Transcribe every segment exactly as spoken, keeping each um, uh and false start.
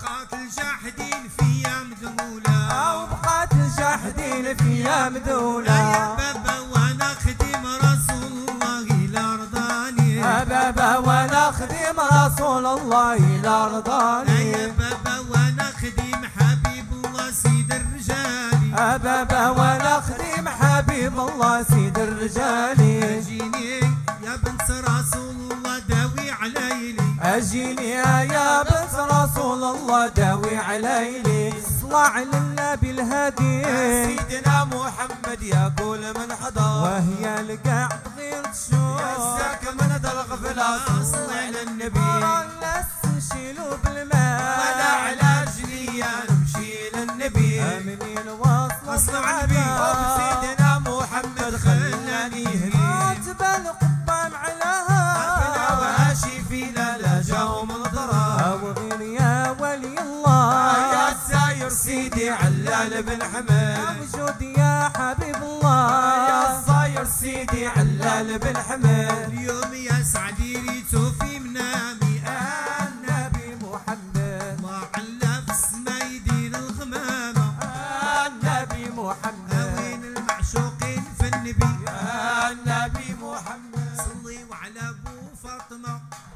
وبقات الجاحدين فيا مذمولة وبقات الجاحدين فيا مذولة يا بابا وانا خدم رسول الله لا رضاني يا بابا وانا خدم رسول الله لا رضاني يا بابا وانا خدم حبيب الله سيد الرجال يا بابا وانا خدم حبيب الله سيد الرجال اجيني يا بنت رسول الله داوي عليلي اجيني يا بنت رسول الله داوي عليلي صلى على النبي الهادي سيدنا محمد يا كل من حضر وهي القاع غير تشوف يساك من ذا الغفلة صلى على النبي الناس نشيلو بالماء انا على رجلي نمشي للنبي امنين واصل أصل عبي سيدنا محمد خلاني هدي تبان قدام علىها ربنا وهاشي فينا لا جاو من ضرر وغير يا ولي الله يا ساير سيدي علال بن حمد وجود يا حبيب الله يا صاير سيدي علال بن حمد اليوم يا سعدي ريتو في منامي النبي محمد ما علا في السما يدين الغمامة النبي محمد وين المعشوقين في النبي يا النبي محمد صلي وعلى ابو فاطمة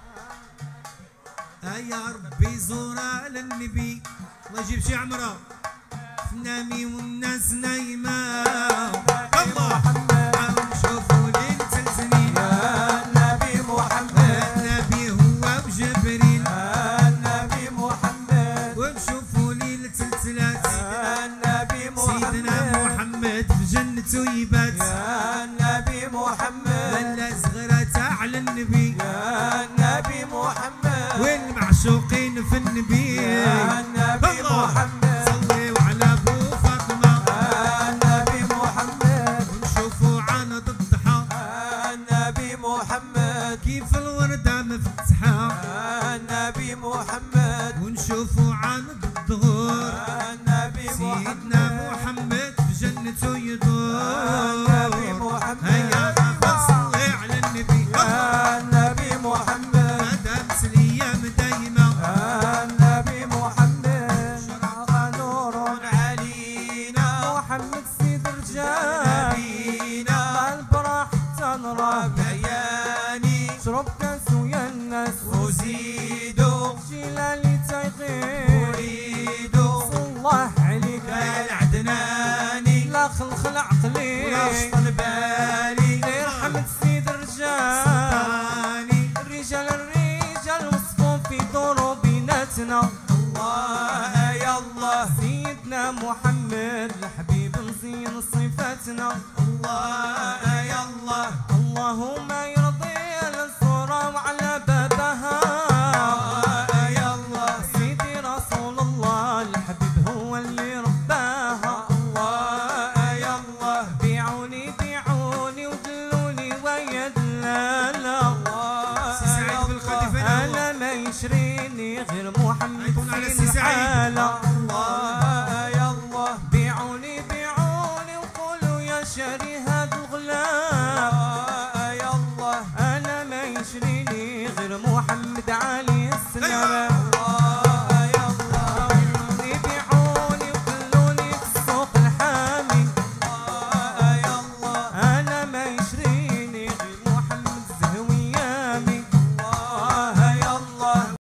يا ربي زورا للنبي الله يجيب شي عمره في نامي والناس نايمة الله عاود شوفوا ليلة السنين يا النبي محمد النبي هو وجبريل النبي محمد ونشوفوا ليلة الثلاث النبي سيدنا محمد في جنته يبات يا النبي محمد ولا صغرته على النبي يا النبي محمد والمعشوقين في النبي يا النبي الله. محمد صلوا على ابو فاطمه النبي محمد ونشوفوا عند الضحى النبي محمد كيف الورده مفتحه النبي محمد ونشوفوا عند الظهور النبي سيدنا محمد في جنته يدور النبي محمد هيا غابة صلي على النبي يا النبي محمد مدام الايام دايمه النبي محمد شرق نور علينا محمد سيد رجال نبينا البراح تنرى بياني شرب كاس ويا الناس وزيدوا جلالي تيغير اريدوا صلى الله عليك يا العدناني لا خلخل عقلي ونشط بالي يرحم سيد الرجال ثاني الرجال الرجال وصفوا في دور بيناتنا الله يا الله سيدنا محمد الحبيب نزين صفاتنا الله يا الله اللهم يرضي الصورة وعلى بابها الله يا الله سيدي رسول الله الحبيب هو اللي رباها الله يا الله بيعوني بيعوني ودلوني ويا دلاله الله سي سعيد بالقذف انا ما يشريني غير محمد أيقون على في سي سعيد. الحالة الله